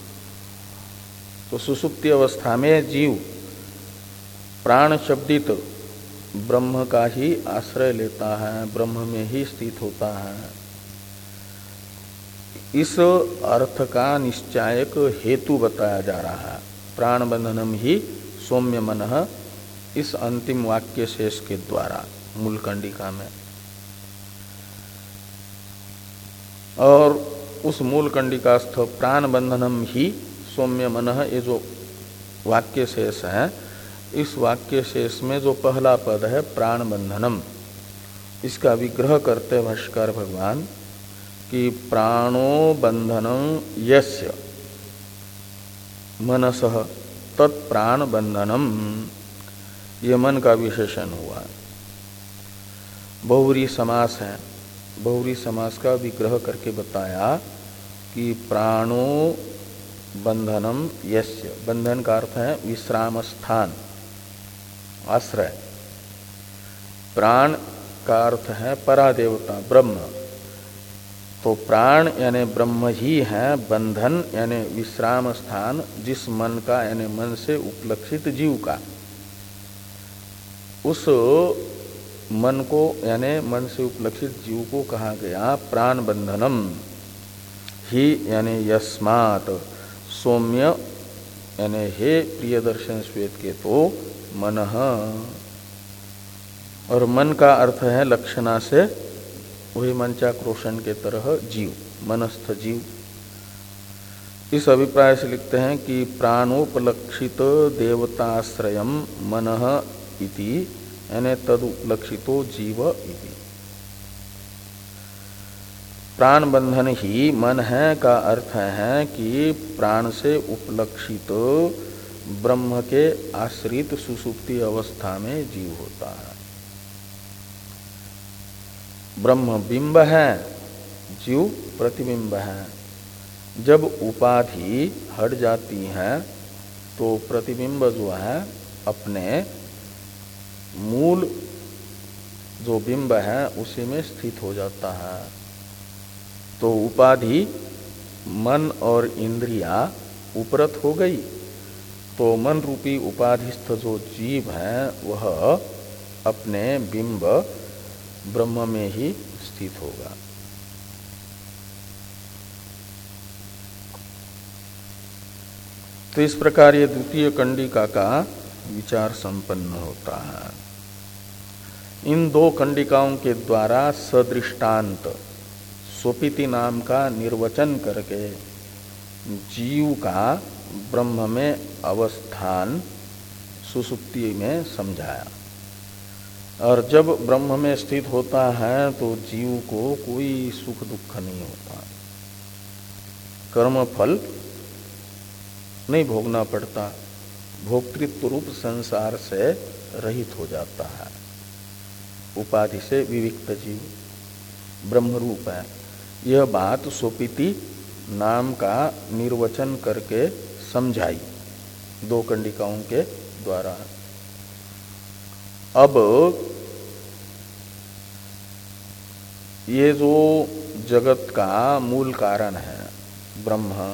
तो सुसुप्ति अवस्था में जीव प्राण शब्दित ब्रह्म का ही आश्रय लेता है, ब्रह्म में ही स्थित होता है। इस अर्थ का निश्चायक हेतु बताया जा रहा है। प्राण बंधनम ही सौम्य मनः, इस अंतिम वाक्य शेष के द्वारा मूल कंडिका में, और उस मूल कंडिकास्थ प्राण बंधनम ही सौम्य मनः ये जो वाक्य शेष है, इस वाक्य शेष में जो पहला पद है प्राण बंधनम, इसका विग्रह करते भाष्यकार भगवान कि प्राणो बंधनं यस्य मनसः तत्प्राण बंधनम, ये मन का विशेषण हुआ। बहुव्रीहि समास है, बहुव्रीहि समास का विग्रह करके बताया कि प्राणो बंधनम यस्य, बंधन का अर्थ है विश्राम स्थान, आश्रय। प्राण का अर्थ है परादेवता ब्रह्म। तो प्राण यानी ब्रह्म ही है बंधन यानी विश्राम स्थान जिस मन का यानी मन से उपलक्षित जीव का। उस मन को यानी मन से उपलक्षित जीव को कहा गया प्राण बंधनम ही यानी यस्मात् सौम्य यानी हे प्रिय दर्शन श्वेत के तो मनः। और मन का अर्थ है लक्षणा से वही मंचाक्रोशन के तरह जीव, मनस्थ जीव। इस अभिप्राय से लिखते हैं कि प्राणोपलक्षित देवताश्रयम मनः इति यानी तदुपलक्षितो जीव इति। प्राण बंधन ही मन है का अर्थ है कि प्राण से उपलक्षित ब्रह्म के आश्रित सुसुप्ति अवस्था में जीव होता है। ब्रह्म बिंब है, जीव प्रतिबिंब है। जब उपाधि हट जाती है तो प्रतिबिंब जो है अपने मूल जो बिंब है उसी में स्थित हो जाता है। तो उपाधि मन और इंद्रिया उपरत हो गई तो मन रूपी उपाधिस्थ जो जीव है वह अपने बिंब ब्रह्म में ही स्थित होगा। तो इस प्रकार ये द्वितीय कंडिका का विचार संपन्न होता है। इन दो कंडिकाओं के द्वारा सदृष्टांत स्वपिति नाम का निर्वचन करके जीव का ब्रह्म में अवस्थान सुसुप्ति में समझाया। और जब ब्रह्म में स्थित होता है तो जीव को कोई सुख दुख नहीं होता, कर्म फल नहीं भोगना पड़ता, भोक्तृत्व रूप संसार से रहित हो जाता है। उपाधि से विविक्त जीव ब्रह्म रूप है। यह बात सोपिति नाम का निर्वचन करके समझाई दो कंडिकाओं के द्वारा। अब ये जो जगत का मूल कारण है ब्रह्म,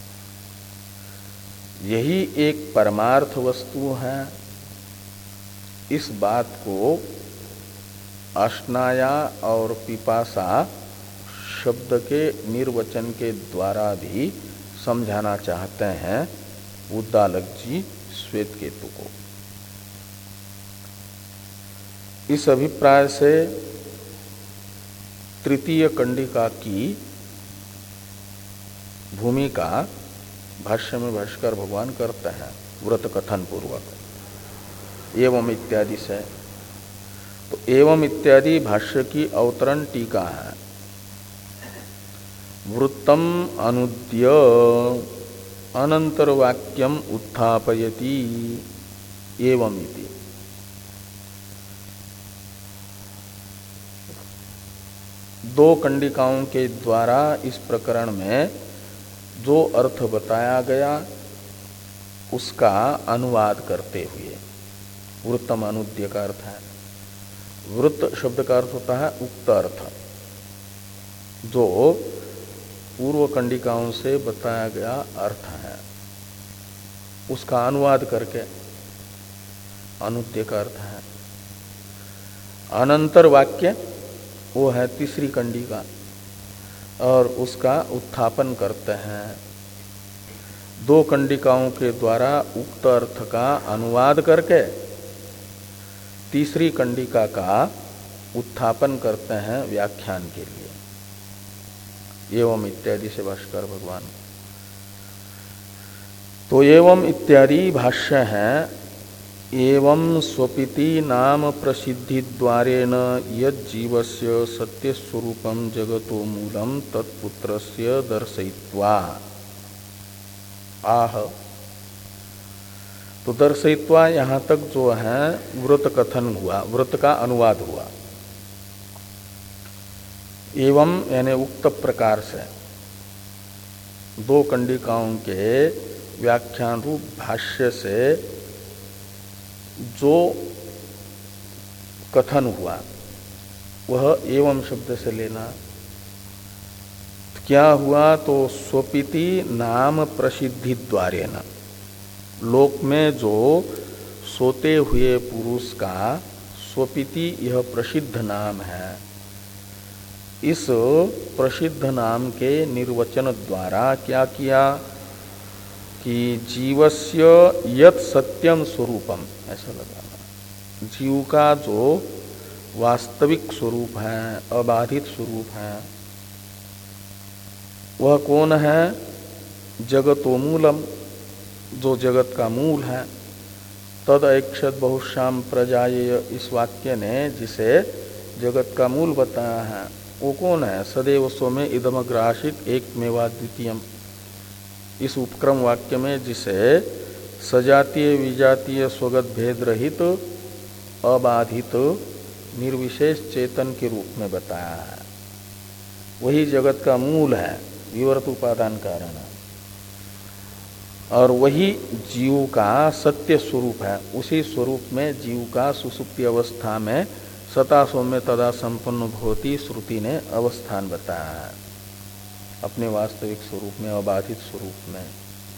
यही एक परमार्थ वस्तु है। इस बात को अश्नाया और पिपासा शब्द के निर्वचन के द्वारा भी समझाना चाहते हैं उद्दालक जी श्वेत केतु को। इस अभिप्राय से तृतीय कंडिका की भूमिका भाष्य में भाष्कर भगवान करते हैं व्रत कथन पूर्वक एवं इत्यादि से। तो एवं इत्यादि भाष्य की अवतरण टीका है। वृत्तम अनुद्य अनंतरवाक्यम उत्थापयति एवं इति। दो कंडिकाओं के द्वारा इस प्रकरण में जो अर्थ बताया गया उसका अनुवाद करते हुए, वृत्तम अनुद्य का अर्थ है, वृत्त शब्द का अर्थ होता है उक्त अर्थ, जो पूर्व कंडिकाओं से बताया गया अर्थ है उसका अनुवाद करके अनुद्य का अर्थ है। अनंतर वाक्य वो है तीसरी कंडिका और उसका उत्थापन करते हैं। दो कंडिकाओं के द्वारा उक्त अर्थ का अनुवाद करके तीसरी कंडिका का उत्थापन करते हैं व्याख्यान के लिए। एवं इत्यादि से भाष्कर भगवान। तो एवं इत्यादि भाष्य है एवं स्वपिति नाम प्रसिद्धि द्वारेण यज्जीवस्य सत्य स्वरूपम जगतो मूलम तत्पुत्रस्य दर्शयित्वा आह। तो दर्शयित्वा यहाँ तक जो है व्रत कथन हुआ, व्रत का अनुवाद हुआ। एवं यानी उक्त प्रकार से दो कंडिकाओं के व्याख्यान रूप भाष्य से जो कथन हुआ वह एवं शब्द से लेना। तो क्या हुआ, तो स्वपिति नाम प्रसिद्धि द्वारे न, लोक में जो सोते हुए पुरुष का स्वपिति यह प्रसिद्ध नाम है, इस प्रसिद्ध नाम के निर्वचन द्वारा क्या किया कि जीवस्य यत् सत्यम स्वरूपम, ऐसा लगाना, जीव का जो वास्तविक स्वरूप है, अबाधित स्वरूप है, वह कौन है, जगतो मूलम, जो जगत का मूल है। तद ऐक्षत बहुश्याम प्रजायेय, इस वाक्य ने जिसे जगत का मूल बताया है वो कौन है, सदैव स्वमे इदमग्रासित एकमेवा द्वितीयम। इस उपक्रम वाक्य में जिसे सजातीय विजातीय स्वगत भेद रहित अबाधित निर्विशेष चेतन के रूप में बताया है, वही जगत का मूल है, विवर्त उपादान कारण है, और वही जीव का सत्य स्वरूप है। उसी स्वरूप में जीव का सुसुप्ति अवस्था में सता सौम्य तदा संपन्न भवति श्रुति ने अवस्थान बताया है, अपने वास्तविक स्वरूप में, अबाधित स्वरूप में।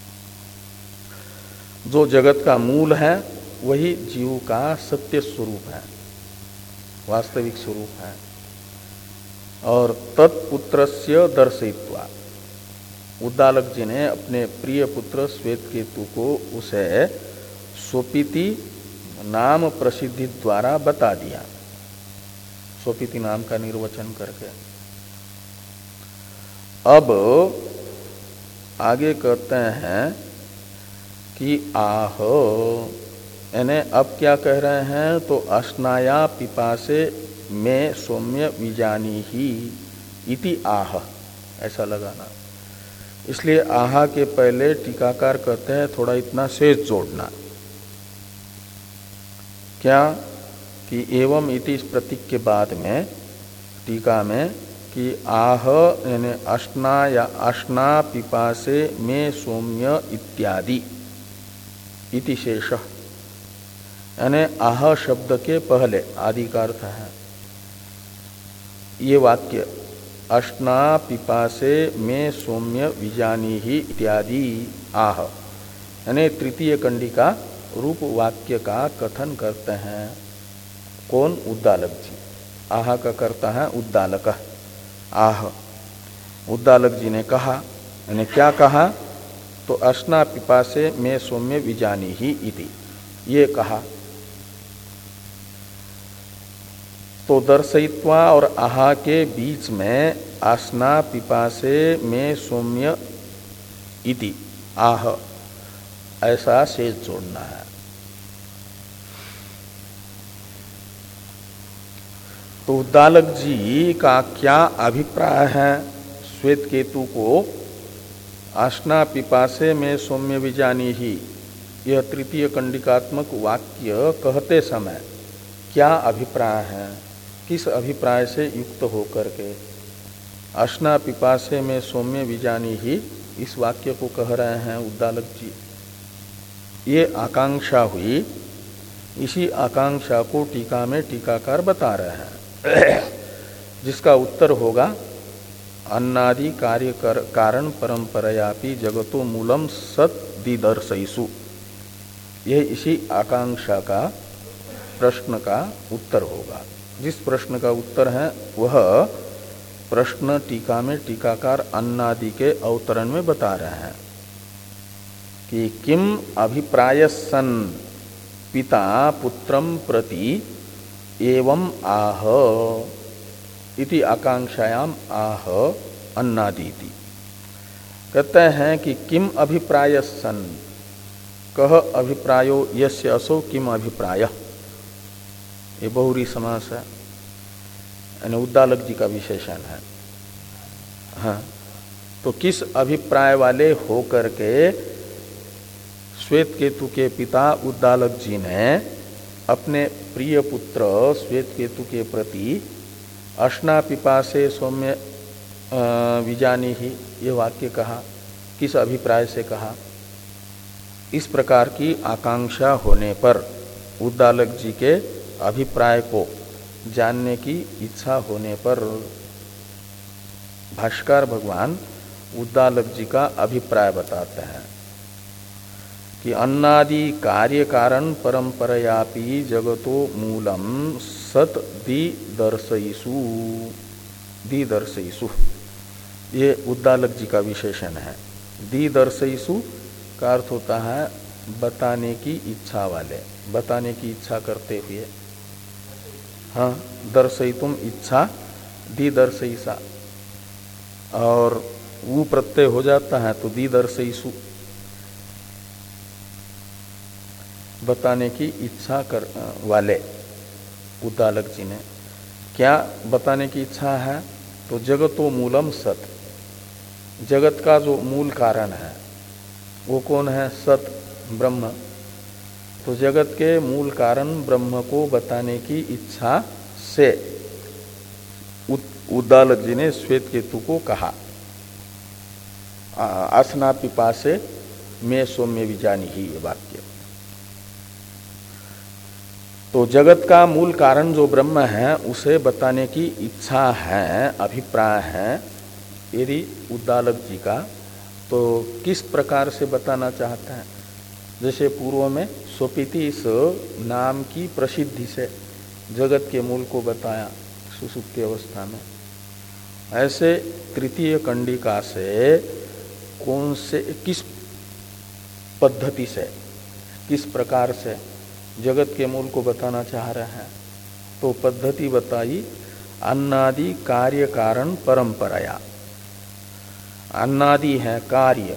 जो जगत का मूल है वही जीव का सत्य स्वरूप है, वास्तविक स्वरूप है। और तत्पुत्रस्य दर्शयित्वा, उद्दालक जी ने अपने प्रिय पुत्र श्वेतकेतु को उसे स्वपिति नाम प्रसिद्धि द्वारा बता दिया, स्वपिति नाम का निर्वचन करके। अब आगे कहते हैं कि आह, यानी अब क्या कह रहे हैं, तो अश्नाया पिपासे में सौम्य विजानी ही इति आह, ऐसा लगाना। इसलिए आहा के पहले टीकाकार कहते हैं थोड़ा इतना शेष जोड़ना, क्या कि एवं इति इस प्रतीक के बाद में टीका में कि आह यानी अश्ना या अश्ना पिपासे में सौम्य इत्यादि इति शेष, यानी आह शब्द के पहले आदि का अर्थ है ये वाक्य, अश्ना पिपासे में सौम्य विजानी ही इत्यादि आह, यानी तृतीय कंडिका रूप वाक्य का कथन करते हैं। कौन, उद्दालक जी। आह का करता है उद्दालक। आह, उद्दालक जी ने कहा, यानी क्या कहा, तो अश्ना पिपासे में सौम्य विजानी ही इति, ये कहा। तो दर्शयित्वा और आहा के बीच में आसना पिपासे में सौम्य इति आह, ऐसा शेष जोड़ना है। तो उद्दालक जी का क्या अभिप्राय है, श्वेतकेतु को आसना पिपासे में सौम्य विजानी ही, यह तृतीय कंडिकात्मक वाक्य कहते समय क्या अभिप्राय है, किस अभिप्राय से युक्त होकर के अश्ना पिपासे में सौम्य विजानी ही इस वाक्य को कह रहे हैं उद्दालक जी। ये आकांक्षा हुई, इसी आकांक्षा को टीका में टीकाकार बता रहे हैं, जिसका उत्तर होगा अन्नादि कार्य कर, कारण परंपरायापि जगतो मूलम सत दिदर्शयिषु। यह इसी आकांक्षा का प्रश्न का उत्तर होगा। जिस प्रश्न का उत्तर है वह प्रश्न टीका में टीकाकार अन्नादि के अवतरण में बता रहे हैं कि किम अभिप्राय सन पिता पुत्रम प्रति एवं आह इति आकांक्षायाम आह अन्नादीति। कहते हैं कि किम अभिप्राय सन, कह अभिप्रायो यस्य असो किम अभिप्राय, ये बहुरी समास है, यानी उद्दालक जी का विशेषण है। हाँ, तो किस अभिप्राय वाले होकर के श्वेतकेतु के पिता उद्दालक जी ने अपने प्रिय पुत्र श्वेतकेतु के प्रति अश्ना पिपासे सौम्य विजानी ही ये वाक्य कहा, किस अभिप्राय से कहा। इस प्रकार की आकांक्षा होने पर उद्दालक जी के अभिप्राय को जानने की इच्छा होने पर भाष्कर भगवान उद्दालक जी का अभिप्राय बताते हैं कि अन्नादि कार्य कारण परंपरयापि जगतो मूलम सत दि दर्शयिषु दि दर्शयिषु, ये उद्दालक जी का विशेषण है। दि दर्शयिषु का अर्थ होता है बताने की इच्छा वाले, बताने की इच्छा करते हुए। हाँ, दर्शयितुम इच्छा, दि दर्शयिषा, और वो प्रत्यय हो जाता है तो दि दर्शयिषु, बताने की इच्छा कर वाले उद्दालक जी ने। क्या बताने की इच्छा है? तो जगतो मूलम सत, जगत का जो मूल कारण है वो कौन है? सत, ब्रह्म। तो जगत के मूल कारण ब्रह्म को बताने की इच्छा से उद्दालक जी ने श्वेत केतु को कहा, आसना पिपासे में सौम्य विजानी ही, ये वाक्य। तो जगत का मूल कारण जो ब्रह्म है उसे बताने की इच्छा है, अभिप्राय है यदि उद्दालक जी का, तो किस प्रकार से बताना चाहते हैं? जैसे पूर्व में स्वपिति इस नाम की प्रसिद्धि से जगत के मूल को बताया सुसुप्ति अवस्था में, ऐसे तृतीय कंडिका से कौन से, किस पद्धति से, किस प्रकार से जगत के मूल को बताना चाह रहे हैं? तो पद्धति बताई अन्नादि कार्य कारण परंपराया। अन्नादि है कार्य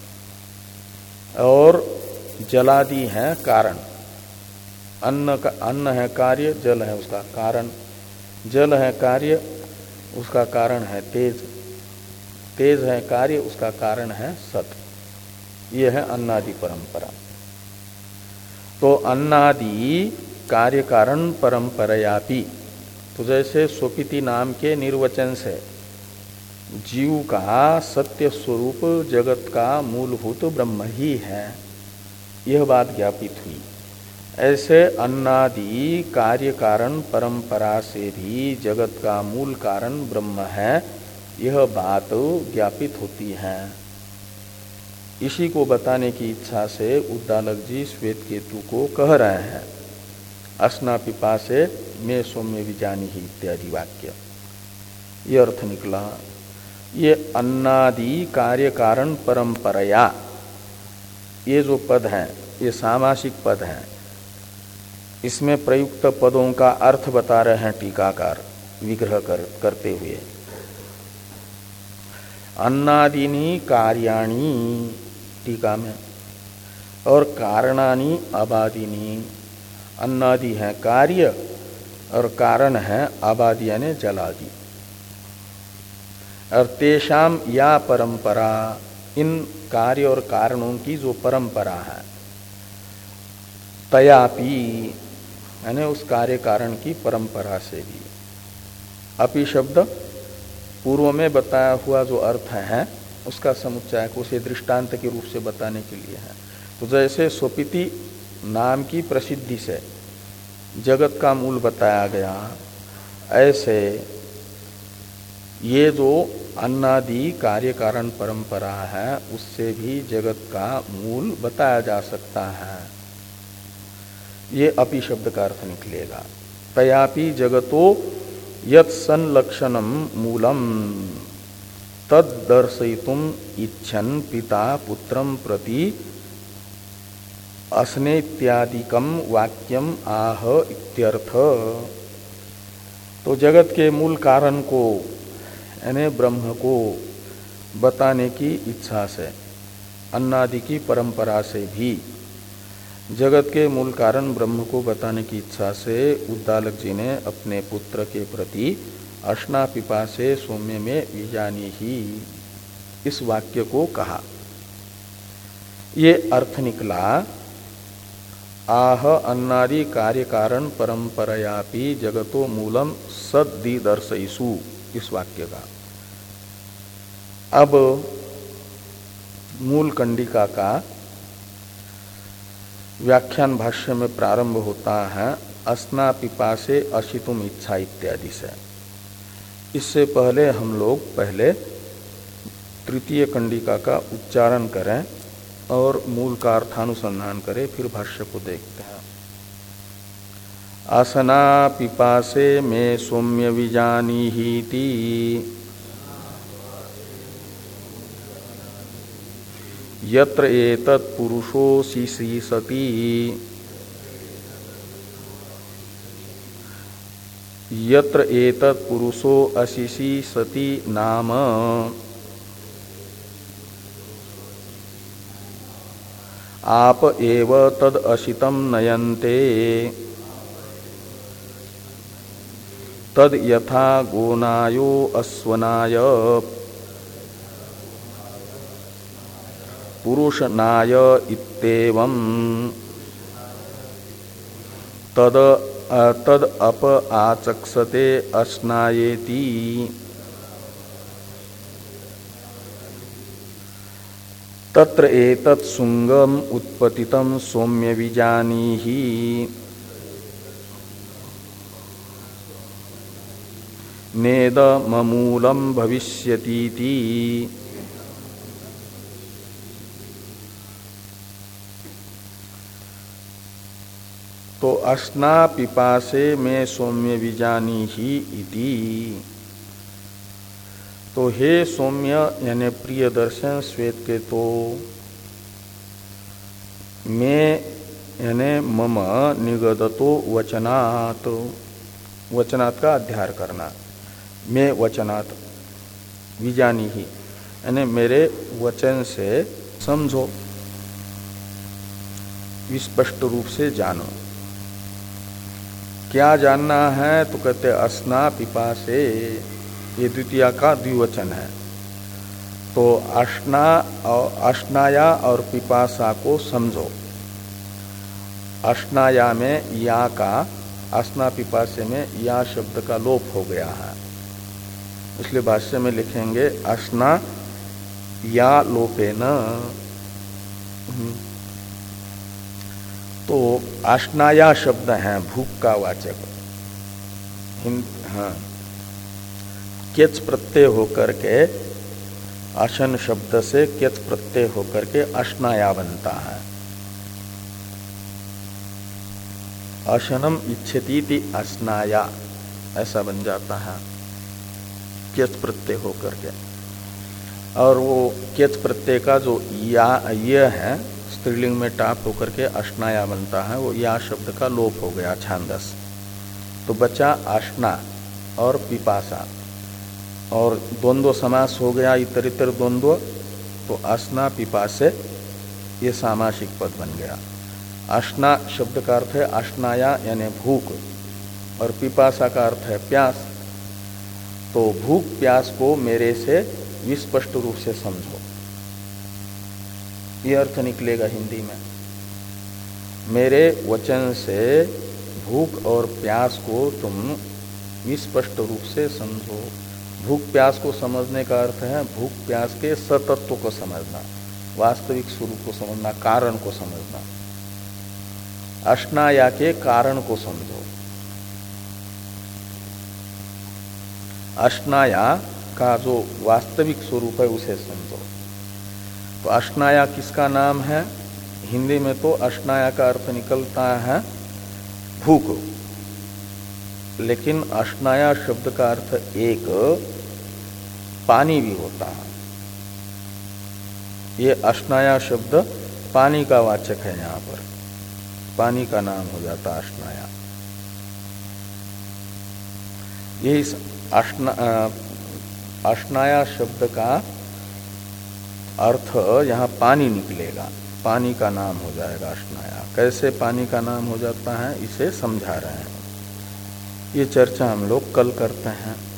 और जलादि है कारण। अन्न का, अन्न है कार्य, जल है उसका कारण। जल है कार्य, उसका कारण है तेज। तेज है कार्य, उसका कारण है सत। ये है अन्नादि परंपरा। तो अन्नादि कार्य कारण परंपरायापि, तो जैसे स्वपिति नाम के निर्वचन से जीव का सत्य स्वरूप जगत का मूलभूत ब्रह्म ही है, यह बात ज्ञापित हुई। ऐसे अन्नादि कार्य कारण परंपरा से भी जगत का मूल कारण ब्रह्म है, यह बात ज्ञापित होती है। इसी को बताने की इच्छा से उद्दालक जी श्वेत केतु को कह रहे हैं, अस्ना पिपासे में सौम्य विजानी ही, इत्यादि वाक्य। ये अर्थ निकला। ये अन्नादि कार्य कारण परंपराया, ये जो पद है ये सामासिक पद है। इसमें प्रयुक्त पदों का अर्थ बता रहे हैं टीकाकार विग्रह कर, करते हुए। अन्नादिनी कार्याणि टीका में, और कारणानि अबादिनी। अन्नादि है कार्य और कारण है अबादि यानी जलादि। और तेषाम या परंपरा, इन कार्य और कारणों की जो परंपरा है, तयापि यानी उस कार्य कारण की परंपरा से भी। अपि शब्द पूर्व में बताया हुआ जो अर्थ है उसका समुच्चय को उसे दृष्टांत के रूप से बताने के लिए है। तो जैसे स्वपिति नाम की प्रसिद्धि से जगत का मूल बताया गया, ऐसे ये जो अन्नादि कार्य कारण परंपरा है उससे भी जगत का मूल बताया जा सकता है। ये अपि शब्द का अर्थ निकलेगा। तयापि जगतो यत् संलक्षणम मूलम तद दर्शयितुम इच्छन् पिता पुत्रम प्रति अस्नेत्यादिकम वाक्यम आह इत्यर्थ। तो जगत के मूल कारण को यानी ब्रह्म को बताने की इच्छा से, अन्नादि की परंपरा से भी जगत के मूल कारण ब्रह्म को बताने की इच्छा से उद्दालक जी ने अपने पुत्र के प्रति अश्ना पिपासे सौम्य में विजानी ही, इस वाक्य को कहा। ये अर्थ निकला आह अन्नादि कार्य कारण परंपरायापि जगतो मूलम सद्दि दर्शयिषु, इस वाक्य का। अब मूल कंडिका का व्याख्यान भाष्य में प्रारंभ होता है अस्ना पिपासे अशितुम इच्छा इत्यादि से। इससे पहले हम लोग पहले तृतीय कंडिका का उच्चारण करें और मूल का अर्थानुसंधान करें, फिर भाष्य को देखते हैं। आसना पिपासे में सौम्य विजानीहीति यत्र एतत् पुरुषो शिशीसति यत्र एतत् पुरुषो अशिशीसति नाम आप एव तद अशितम नयन्ते तद यथा गोनायो अस्वनाय पुरुषनाय इत्येवं तद तद अप आचक्षते अस्नायेति तत्र एतत् सुंगम उत्पतितं सौम्य विजानीहि नेद ममूलम भविष्यतीति। तो अस्ना पिपासे में सौम्य विजानीहि इति। तो हे सौम्य यानी प्रिय दर्शन श्वेत के तो मैं यानी मम निगदतो वचनात्, वचनात् का अध्यार करना, मैं वचनात् विजानी ही यानी मेरे वचन से समझो, विस्पष्ट रूप से जानो। क्या जानना है? तो कहते अस्ना पिपासे, ये द्वितीया का द्विवचन है। तो अश्ना और अश्नाया और पिपासा को समझो। अश्नाया में या का, अस्ना पिपासे में या शब्द का लोप हो गया है, इसलिए भाष्य में लिखेंगे अश्ना या लोपेन। तो अश्नाया शब्द है भूख का वाचक। हाँ, केच प्रत्यय होकर के अशन शब्द से केच प्रत्यय होकर के अश्नाया बनता है। अशनम इच्छतीति अस्नाया ऐसा बन जाता है केच प्रत्यय होकर के। और वो केच प्रत्यय का जो या ये है स्त्रीलिंग में टाप होकर के अश्नाया बनता है, वो या शब्द का लोप हो गया छांदस। तो बचा अश्ना और पिपासा, और द्वंद्व समास हो गया इतर इतर द्वंद्व। तो अस्ना पिपासे ये सामासिक पद बन गया। अश्ना शब्द का अर्थ है अश्नाया यानी भूख, और पिपासा का अर्थ है प्यास। तो भूख प्यास को मेरे से विस्पष्ट रूप से समझो, ये अर्थ निकलेगा हिंदी में। मेरे वचन से भूख और प्यास को तुम विस्पष्ट रूप से समझो। भूख प्यास को समझने का अर्थ है भूख प्यास के सतत्व को समझना, वास्तविक स्वरूप को समझना, कारण को समझना। अश्नाया के कारण को समझो। अश्नाया का जो वास्तविक स्वरूप है उसे समझो। तो अश्नाया किसका नाम है? हिंदी में तो अश्नाया का अर्थ निकलता है भूख, लेकिन अश्नाया शब्द का अर्थ एक पानी भी होता है। ये अश्नाया शब्द पानी का वाचक है, यहाँ पर पानी का नाम हो जाता अश्नाया। ये इस अश्ना अश्नाया शब्द का अर्थ यहाँ पानी निकलेगा, पानी का नाम हो जाएगा अश्नाया। कैसे पानी का नाम हो जाता है इसे समझा रहे हैं। ये चर्चा हम लोग कल करते हैं।